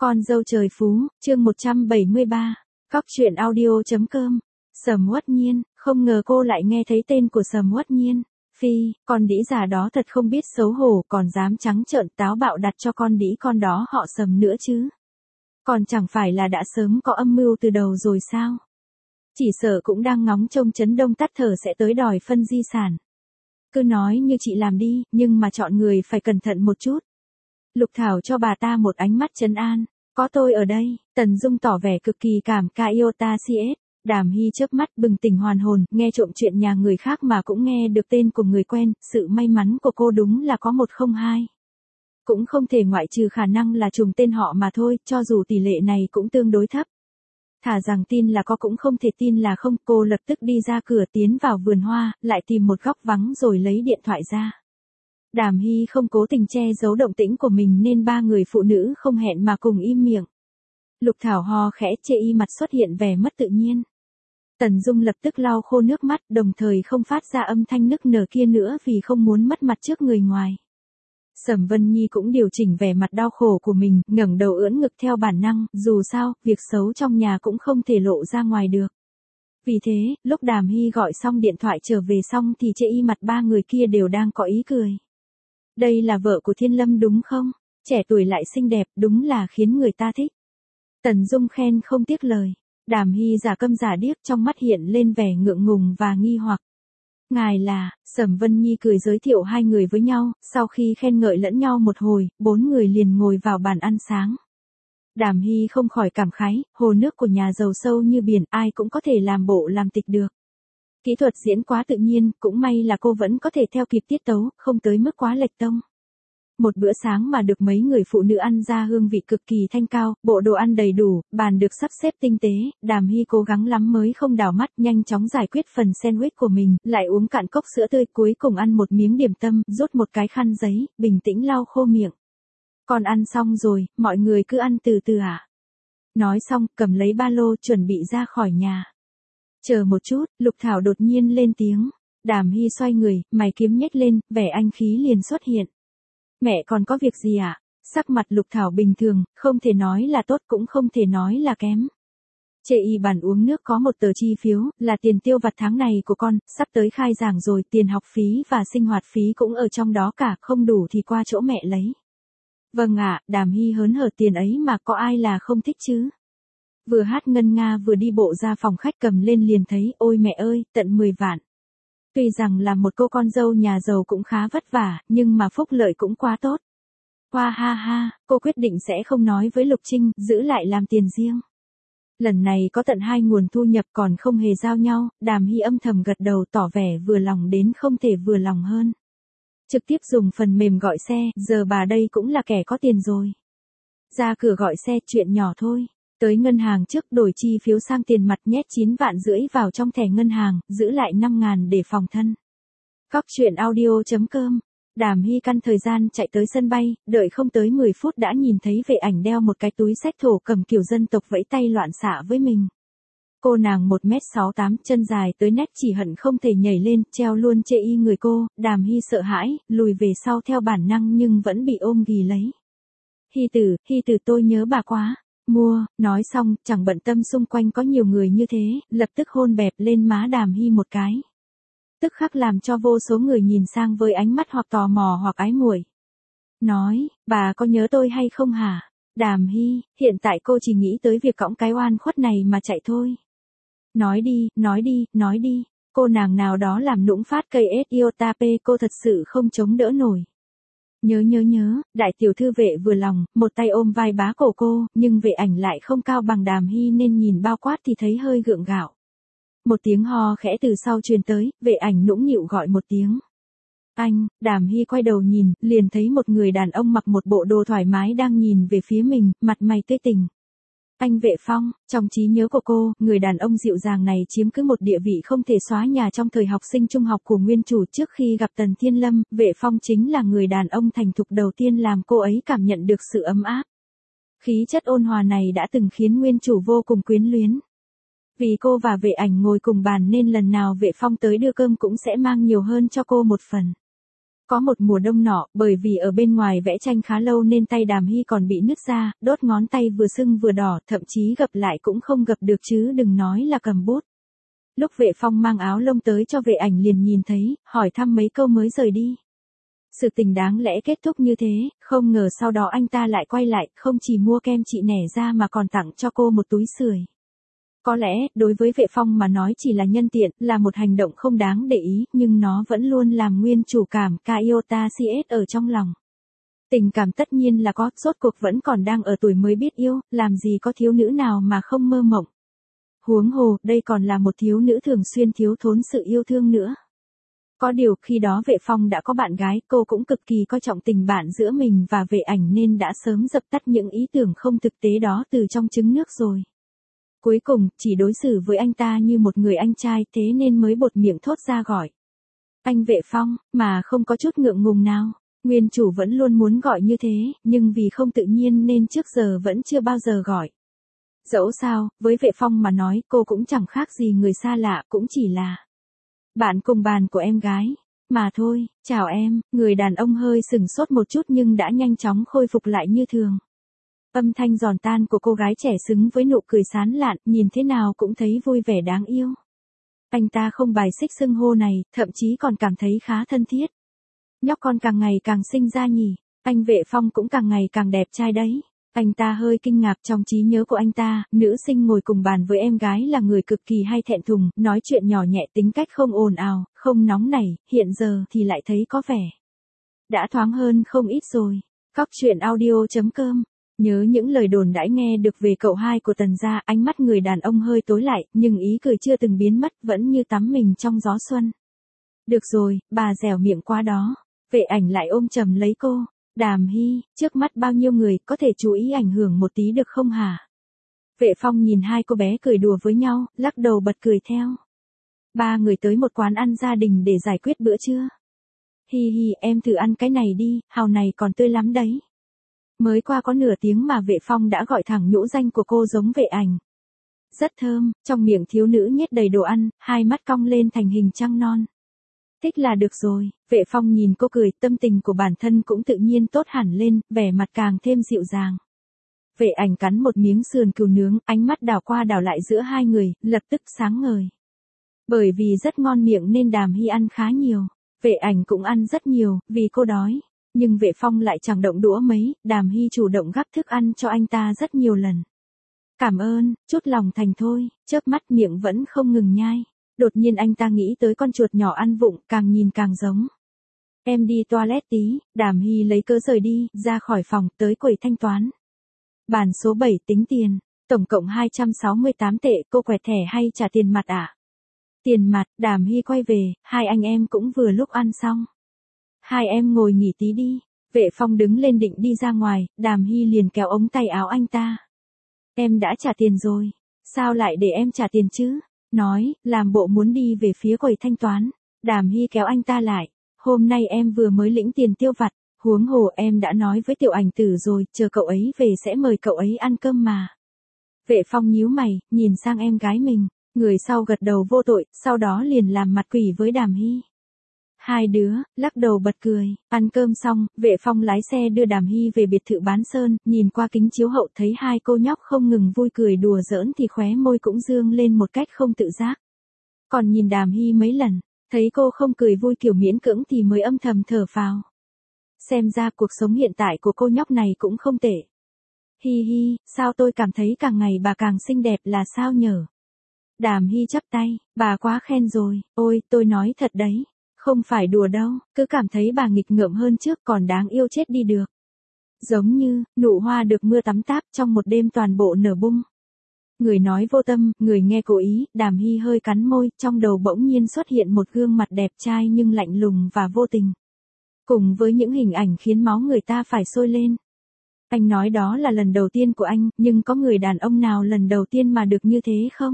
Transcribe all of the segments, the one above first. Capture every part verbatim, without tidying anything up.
Con dâu trời phú, chương một trăm bảy mươi ba, Cóc truyện audio chấm com. Sầm Uất Nhiên, không ngờ cô lại nghe thấy tên của Sầm Uất Nhiên. Phi, con đĩ già đó thật không biết xấu hổ, còn dám trắng trợn táo bạo đặt cho con đĩ con đó họ Sầm nữa chứ. Còn chẳng phải là đã sớm có âm mưu từ đầu rồi sao? Chỉ sợ cũng đang ngóng trông Trấn Đông tắt thở sẽ tới đòi phân di sản. Cứ nói như chị làm đi, nhưng mà chọn người phải cẩn thận một chút. Lục Thảo cho bà ta một ánh mắt trấn an. Có tôi ở đây, Tần Dung tỏ vẻ cực kỳ cảm ca Iota cs. Đàm Hy chớp mắt bừng tỉnh hoàn hồn, nghe trộm chuyện nhà người khác mà cũng nghe được tên của người quen, sự may mắn của cô đúng là có một không hai. Cũng không thể ngoại trừ khả năng là trùng tên họ mà thôi, cho dù tỷ lệ này cũng tương đối thấp. Thà rằng tin là có cũng không thể tin là không, cô lập tức đi ra cửa tiến vào vườn hoa, lại tìm một góc vắng rồi lấy điện thoại ra. Đàm Hy không cố tình che giấu động tĩnh của mình nên ba người phụ nữ không hẹn mà cùng im miệng. Lục Thảo ho khẽ chê y mặt xuất hiện vẻ mất tự nhiên. Tần Dung lập tức lau khô nước mắt, đồng thời không phát ra âm thanh nức nở kia nữa vì không muốn mất mặt trước người ngoài. Sầm Vân Nhi cũng điều chỉnh vẻ mặt đau khổ của mình, ngẩng đầu ưỡn ngực theo bản năng, dù sao, việc xấu trong nhà cũng không thể lộ ra ngoài được. Vì thế, lúc Đàm Hy gọi xong điện thoại trở về xong thì chê y mặt ba người kia đều đang có ý cười. Đây là vợ của Thiên Lâm đúng không? Trẻ tuổi lại xinh đẹp, đúng là khiến người ta thích. Tần Dung khen không tiếc lời. Đàm Hy giả câm giả điếc, trong mắt hiện lên vẻ ngượng ngùng và nghi hoặc. Ngài là, Sầm Vân Nhi cười giới thiệu hai người với nhau, sau khi khen ngợi lẫn nhau một hồi, bốn người liền ngồi vào bàn ăn sáng. Đàm Hy không khỏi cảm khái, hồ nước của nhà giàu sâu như biển, ai cũng có thể làm bộ làm tịch được. Kỹ thuật diễn quá tự nhiên, cũng may là cô vẫn có thể theo kịp tiết tấu, không tới mức quá lệch tông. Một bữa sáng mà được mấy người phụ nữ ăn ra hương vị cực kỳ thanh cao, bộ đồ ăn đầy đủ, bàn được sắp xếp tinh tế, Đàm Hy cố gắng lắm mới không đảo mắt, nhanh chóng giải quyết phần sandwich của mình, lại uống cạn cốc sữa tươi, cuối cùng ăn một miếng điểm tâm, rút một cái khăn giấy, bình tĩnh lau khô miệng. Còn ăn xong rồi, mọi người cứ ăn từ từ à? Nói xong, cầm lấy ba lô chuẩn bị ra khỏi nhà. Chờ một chút, Lục Thảo đột nhiên lên tiếng. Đàm Hy xoay người, mày kiếm nhếch lên, vẻ anh khí liền xuất hiện. Mẹ còn có việc gì ạ? À? Sắc mặt Lục Thảo bình thường, không thể nói là tốt cũng không thể nói là kém. Chê y bàn uống nước có một tờ chi phiếu, là tiền tiêu vặt tháng này của con, sắp tới khai giảng rồi, tiền học phí và sinh hoạt phí cũng ở trong đó cả, không đủ thì qua chỗ mẹ lấy. Vâng ạ, à, Đàm Hy hớn hở tiền ấy mà có ai là không thích chứ? Vừa hát ngân nga vừa đi bộ ra phòng khách cầm lên liền thấy, ôi mẹ ơi, tận mười vạn. Tuy rằng là một cô con dâu nhà giàu cũng khá vất vả, nhưng mà phúc lợi cũng quá tốt. Hoa ha ha, cô quyết định sẽ không nói với Lục Trinh, giữ lại làm tiền riêng. Lần này có tận hai nguồn thu nhập còn không hề giao nhau, Đàm Hy âm thầm gật đầu tỏ vẻ vừa lòng đến không thể vừa lòng hơn. Trực tiếp dùng phần mềm gọi xe, giờ bà đây cũng là kẻ có tiền rồi. Ra cửa gọi xe, chuyện nhỏ thôi. Tới ngân hàng trước đổi chi phiếu sang tiền mặt nhét chín vạn rưỡi vào trong thẻ ngân hàng, giữ lại năm ngàn để phòng thân. Cóc truyện audio chấm com. Đàm Hy căn thời gian chạy tới sân bay, đợi không tới mười phút đã nhìn thấy vệ ảnh đeo một cái túi xách thổ cầm kiểu dân tộc vẫy tay loạn xạ với mình. Cô nàng một mét sáu tám, chân dài tới nét chỉ hận không thể nhảy lên, treo luôn chê y người cô, Đàm Hy sợ hãi, lùi về sau theo bản năng nhưng vẫn bị ôm ghì lấy. Hy tử, Hy tử tôi nhớ bà quá. Mua, nói xong, chẳng bận tâm xung quanh có nhiều người như thế, lập tức hôn bẹp lên má Đàm Hy một cái. Tức khắc làm cho vô số người nhìn sang với ánh mắt hoặc tò mò hoặc ái muội. Nói, bà có nhớ tôi hay không hả? Đàm Hy, hiện tại cô chỉ nghĩ tới việc cõng cái oan khuất này mà chạy thôi. Nói đi, nói đi, nói đi, cô nàng nào đó làm nũng phát cây ét iota p cô thật sự không chống đỡ nổi. Nhớ nhớ nhớ, đại tiểu thư vệ vừa lòng, một tay ôm vai bá cổ cô, nhưng vệ ảnh lại không cao bằng Đàm Hy nên nhìn bao quát thì thấy hơi gượng gạo. Một tiếng ho khẽ từ sau truyền tới, vệ ảnh nũng nịu gọi một tiếng. Anh, Đàm Hy quay đầu nhìn, liền thấy một người đàn ông mặc một bộ đồ thoải mái đang nhìn về phía mình, mặt mày tươi tỉnh. Anh Vệ Phong, trong trí nhớ của cô, người đàn ông dịu dàng này chiếm cứ một địa vị không thể xóa nhòa trong thời học sinh trung học của nguyên chủ. Trước khi gặp Tần Thiên Lâm, Vệ Phong chính là người đàn ông thành thục đầu tiên làm cô ấy cảm nhận được sự ấm áp. Khí chất ôn hòa này đã từng khiến nguyên chủ vô cùng quyến luyến. Vì cô và Vệ ảnh ngồi cùng bàn nên lần nào Vệ Phong tới đưa cơm cũng sẽ mang nhiều hơn cho cô một phần. Có một mùa đông nọ, bởi vì ở bên ngoài vẽ tranh khá lâu nên tay Đàm Hy còn bị nứt ra, đốt ngón tay vừa sưng vừa đỏ, thậm chí gập lại cũng không gập được chứ đừng nói là cầm bút. Lúc Vệ Phong mang áo lông tới cho Vệ Ảnh liền nhìn thấy, hỏi thăm mấy câu mới rời đi. Sự tình đáng lẽ kết thúc như thế, không ngờ sau đó anh ta lại quay lại, không chỉ mua kem trị nẻ ra mà còn tặng cho cô một túi sưởi. Có lẽ, đối với Vệ Phong mà nói chỉ là nhân tiện, là một hành động không đáng để ý, nhưng nó vẫn luôn làm nguyên chủ cảm Kyota xê ét ở trong lòng. Tình cảm tất nhiên là có, rốt cuộc vẫn còn đang ở tuổi mới biết yêu, làm gì có thiếu nữ nào mà không mơ mộng. Huống hồ, đây còn là một thiếu nữ thường xuyên thiếu thốn sự yêu thương nữa. Có điều khi đó Vệ Phong đã có bạn gái, cô cũng cực kỳ coi trọng tình bạn giữa mình và Vệ Ảnh nên đã sớm dập tắt những ý tưởng không thực tế đó từ trong trứng nước rồi. Cuối cùng, chỉ đối xử với anh ta như một người anh trai thế nên mới bột miệng thốt ra gọi. Anh Vệ Phong, mà không có chút ngượng ngùng nào. Nguyên chủ vẫn luôn muốn gọi như thế, nhưng vì không tự nhiên nên trước giờ vẫn chưa bao giờ gọi. Dẫu sao, với Vệ Phong mà nói cô cũng chẳng khác gì người xa lạ, cũng chỉ là bạn cùng bàn của em gái. Mà thôi, chào em, người đàn ông hơi sừng sốt một chút nhưng đã nhanh chóng khôi phục lại như thường. Âm thanh giòn tan của cô gái trẻ xứng với nụ cười sán lạn, nhìn thế nào cũng thấy vui vẻ đáng yêu. Anh ta không bài xích xưng hô này, thậm chí còn cảm thấy khá thân thiết. Nhóc con càng ngày càng xinh ra nhỉ, anh Vệ Phong cũng càng ngày càng đẹp trai đấy. Anh ta hơi kinh ngạc trong trí nhớ của anh ta, nữ sinh ngồi cùng bàn với em gái là người cực kỳ hay thẹn thùng, nói chuyện nhỏ nhẹ tính cách không ồn ào, không nóng nảy, hiện giờ thì lại thấy có vẻ đã thoáng hơn không ít rồi. Cóc truyện audio chấm com. Nhớ những lời đồn đãi nghe được về cậu hai của Tần gia, ánh mắt người đàn ông hơi tối lại, nhưng ý cười chưa từng biến mất, vẫn như tắm mình trong gió xuân. Được rồi, bà dẻo miệng quá đó. Vệ Ảnh lại ôm chầm lấy cô. Đàm Hy, trước mắt bao nhiêu người, có thể chú ý ảnh hưởng một tí được không hả? Vệ Phong nhìn hai cô bé cười đùa với nhau, lắc đầu bật cười theo. Ba người tới một quán ăn gia đình để giải quyết bữa trưa. Hi hi, em thử ăn cái này đi, hàu này còn tươi lắm đấy. Mới qua có nửa tiếng mà Vệ Phong đã gọi thẳng nhũ danh của cô giống Vệ Ảnh. Rất thơm, trong miệng thiếu nữ nhét đầy đồ ăn, hai mắt cong lên thành hình trăng non. Thích là được rồi. Vệ Phong nhìn cô cười, tâm tình của bản thân cũng tự nhiên tốt hẳn lên, vẻ mặt càng thêm dịu dàng. Vệ Ảnh cắn một miếng sườn cừu nướng, ánh mắt đảo qua đảo lại giữa hai người, lập tức sáng ngời. Bởi vì rất ngon miệng nên Đàm Hy ăn khá nhiều. Vệ Ảnh cũng ăn rất nhiều, vì cô đói. Nhưng Vệ Phong lại chẳng động đũa mấy, Đàm Hy chủ động gắp thức ăn cho anh ta rất nhiều lần. Cảm ơn, chút lòng thành thôi, chớp mắt miệng vẫn không ngừng nhai. Đột nhiên anh ta nghĩ tới con chuột nhỏ ăn vụng, càng nhìn càng giống. Em đi toilet tí, Đàm Hy lấy cớ rời đi, ra khỏi phòng, tới quầy thanh toán. Bàn số bảy tính tiền, tổng cộng hai trăm sáu mươi tám tệ, cô quẹt thẻ hay trả tiền mặt à? Tiền mặt, Đàm Hy quay về, hai anh em cũng vừa lúc ăn xong. Hai em ngồi nghỉ tí đi. Vệ Phong đứng lên định đi ra ngoài, Đàm Hy liền kéo ống tay áo anh ta. Em đã trả tiền rồi, sao lại để em trả tiền chứ? Nói, làm bộ muốn đi về phía quầy thanh toán. Đàm Hy kéo anh ta lại. Hôm nay em vừa mới lĩnh tiền tiêu vặt, huống hồ em đã nói với Tiểu Ảnh Tử rồi, chờ cậu ấy về sẽ mời cậu ấy ăn cơm mà. Vệ Phong nhíu mày, nhìn sang em gái mình, người sau gật đầu vô tội, sau đó liền làm mặt quỷ với Đàm Hy. Hai đứa, lắc đầu bật cười, ăn cơm xong, Vệ Phong lái xe đưa Đàm Hy về biệt thự Bán Sơn, nhìn qua kính chiếu hậu thấy hai cô nhóc không ngừng vui cười đùa giỡn thì khóe môi cũng dương lên một cách không tự giác. Còn nhìn Đàm Hy mấy lần, thấy cô không cười vui kiểu miễn cưỡng thì mới âm thầm thở phào. Xem ra cuộc sống hiện tại của cô nhóc này cũng không tệ. Hi hi, sao tôi cảm thấy càng ngày bà càng xinh đẹp là sao nhở? Đàm Hy chắp tay, bà quá khen rồi, ôi, tôi nói thật đấy. Không phải đùa đâu, cứ cảm thấy bà nghịch ngợm hơn trước còn đáng yêu chết đi được. Giống như, nụ hoa được mưa tắm táp trong một đêm toàn bộ nở bung. Người nói vô tâm, người nghe cố ý, Đàm Hy hơi cắn môi, trong đầu bỗng nhiên xuất hiện một gương mặt đẹp trai nhưng lạnh lùng và vô tình. Cùng với những hình ảnh khiến máu người ta phải sôi lên. Anh nói đó là lần đầu tiên của anh, nhưng có người đàn ông nào lần đầu tiên mà được như thế không?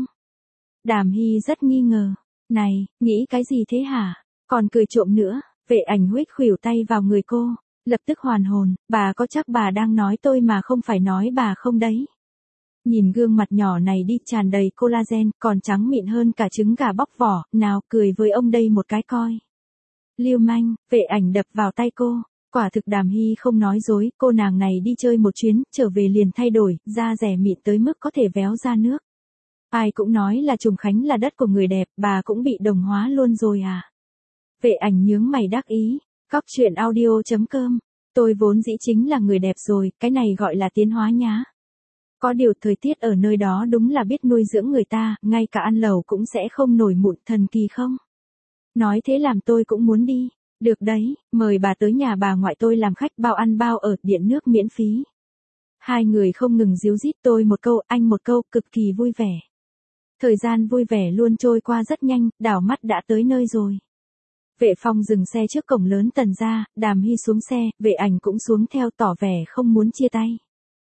Đàm Hy rất nghi ngờ. Này, nghĩ cái gì thế hả? Còn cười trộm nữa. Vệ Ảnh huých khuỷu tay vào người cô, lập tức hoàn hồn, bà có chắc bà đang nói tôi mà không phải nói bà không đấy? Nhìn gương mặt nhỏ này đi, tràn đầy collagen, còn trắng mịn hơn cả trứng gà bóc vỏ, nào cười với ông đây một cái coi. Lưu manh, Vệ Ảnh đập vào tay cô. Quả thực Đàm Hy không nói dối, cô nàng này đi chơi một chuyến, trở về liền thay đổi, da rẻ mịn tới mức có thể véo ra nước. Ai cũng nói là Trùng Khánh là đất của người đẹp, bà cũng bị đồng hóa luôn rồi à. Vệ Ảnh nhướng mày đắc ý, cóc truyện audio.com, tôi vốn dĩ chính là người đẹp rồi, cái này gọi là tiến hóa nhá. Có điều thời tiết ở nơi đó đúng là biết nuôi dưỡng người ta, ngay cả ăn lẩu cũng sẽ không nổi mụn, thần kỳ không? Nói thế làm tôi cũng muốn đi. Được đấy, mời bà tới nhà bà ngoại tôi làm khách, bao ăn bao ở, điện nước miễn phí. Hai người không ngừng díu dít, tôi một câu, anh một câu, cực kỳ vui vẻ. Thời gian vui vẻ luôn trôi qua rất nhanh, đảo mắt đã tới nơi rồi. Vệ Phong dừng xe trước cổng lớn Tần gia, Đàm Hy xuống xe, Vệ Ảnh cũng xuống theo, tỏ vẻ không muốn chia tay.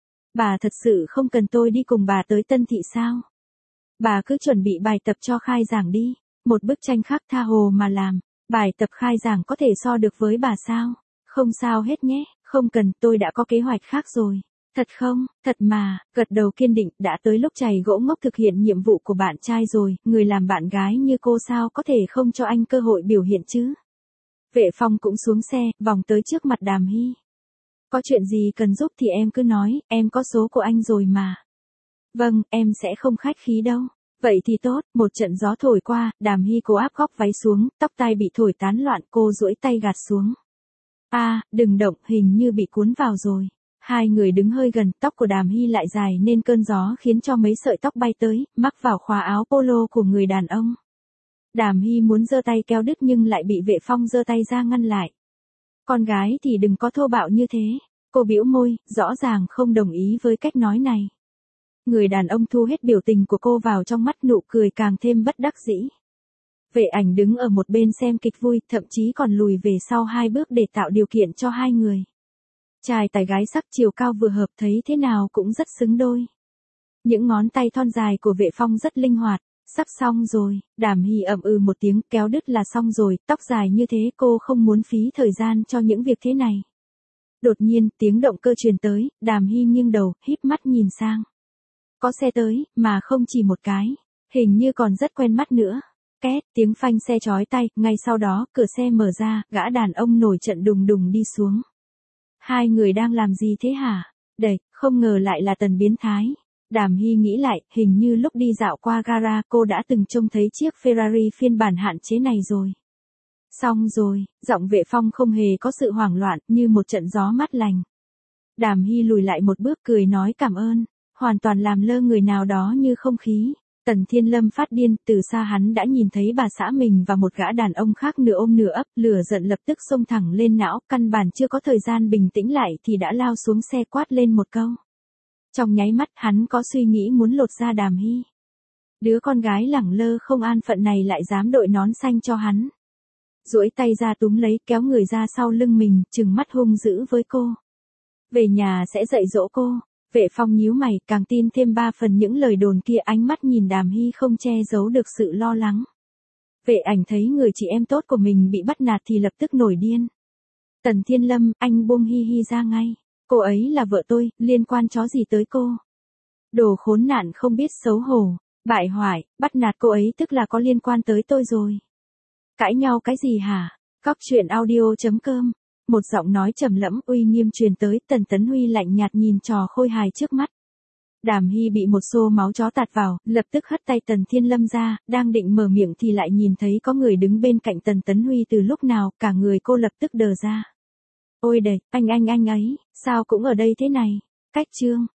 Bà thật sự không cần tôi đi cùng bà tới Tân Thị sao? Bà cứ chuẩn bị bài tập cho khai giảng đi, một bức tranh khác tha hồ mà làm. Bài tập khai giảng có thể so được với bà sao? Không sao hết nhé, không cần, tôi đã có kế hoạch khác rồi. Thật không, thật mà, gật đầu kiên định, đã tới lúc chày gỗ ngốc thực hiện nhiệm vụ của bạn trai rồi, người làm bạn gái như cô sao có thể không cho anh cơ hội biểu hiện chứ? Vệ Phong cũng xuống xe, vòng tới trước mặt Đàm Hy. Có chuyện gì cần giúp thì em cứ nói, em có số của anh rồi mà. Vâng, em sẽ không khách khí đâu. Vậy thì tốt, một trận gió thổi qua, Đàm Hy cố áp góc váy xuống, tóc tai bị thổi tán loạn, cô duỗi tay gạt xuống. A, à, đừng động, hình như bị cuốn vào rồi. Hai người đứng hơi gần, tóc của Đàm Hy lại dài nên cơn gió khiến cho mấy sợi tóc bay tới, mắc vào khóa áo polo của người đàn ông. Đàm Hy muốn giơ tay kéo đứt nhưng lại bị Vệ Phong giơ tay ra ngăn lại. Con gái thì đừng có thô bạo như thế. Cô bĩu môi, rõ ràng không đồng ý với cách nói này. Người đàn ông thu hết biểu tình của cô vào trong mắt, nụ cười càng thêm bất đắc dĩ. Vệ Ảnh đứng ở một bên xem kịch vui, thậm chí còn lùi về sau hai bước để tạo điều kiện cho hai người. Trai tài gái sắc, chiều cao vừa hợp, thấy thế nào cũng rất xứng đôi. Những ngón tay thon dài của Vệ Phong rất linh hoạt. Sắp xong rồi, Đàm Hy ậm ừ một tiếng, kéo đứt là xong rồi, tóc dài như thế cô không muốn phí thời gian cho những việc thế này. Đột nhiên, tiếng động cơ truyền tới, Đàm Hy nghiêng đầu, híp mắt nhìn sang. Có xe tới, mà không chỉ một cái, hình như còn rất quen mắt nữa. Két, tiếng phanh xe chói tai, ngay sau đó, cửa xe mở ra, gã đàn ông nổi trận đùng đùng đi xuống. Hai người đang làm gì thế hả? Đẩy, không ngờ lại là Tần biến thái. Đàm Hy nghĩ lại, hình như lúc đi dạo qua gara cô đã từng trông thấy chiếc Ferrari phiên bản hạn chế này rồi. Xong rồi, giọng Vệ Phong không hề có sự hoảng loạn, như một trận gió mát lành. Đàm Hy lùi lại một bước, cười nói cảm ơn, hoàn toàn làm lơ người nào đó như không khí. Tần Thiên Lâm phát điên, từ xa hắn đã nhìn thấy bà xã mình và một gã đàn ông khác nửa ôm nửa ấp, lửa giận lập tức xông thẳng lên não, căn bản chưa có thời gian bình tĩnh lại thì đã lao xuống xe quát lên một câu. Trong nháy mắt hắn có suy nghĩ muốn lột da Đàm Hy. Đứa con gái lẳng lơ không an phận này lại dám đội nón xanh cho hắn. Duỗi tay ra túm lấy, kéo người ra sau lưng mình, trừng mắt hung dữ với cô. Về nhà sẽ dạy dỗ cô. Vệ Phong nhíu mày, càng tin thêm ba phần những lời đồn kia, ánh mắt nhìn Đàm Hy không che giấu được sự lo lắng. Vệ Ảnh thấy người chị em tốt của mình bị bắt nạt thì lập tức nổi điên. Tần Thiên Lâm, anh buông Hi Hi ra ngay. Cô ấy là vợ tôi, liên quan chó gì tới cô? Đồ khốn nạn không biết xấu hổ, bại hoại, bắt nạt cô ấy tức là có liên quan tới tôi rồi. Cãi nhau cái gì hả? Cóc truyện audio.com. Một giọng nói trầm lẫm uy nghiêm truyền tới, Tần Tấn Huy lạnh nhạt nhìn trò khôi hài trước mắt. Đàm Hy bị một xô máu chó tạt vào, lập tức hất tay Tần Thiên Lâm ra, đang định mở miệng thì lại nhìn thấy có người đứng bên cạnh Tần Tấn Huy từ lúc nào, cả người cô lập tức đờ ra. Ôi đầy, anh anh anh ấy, sao cũng ở đây thế này? Cách chương.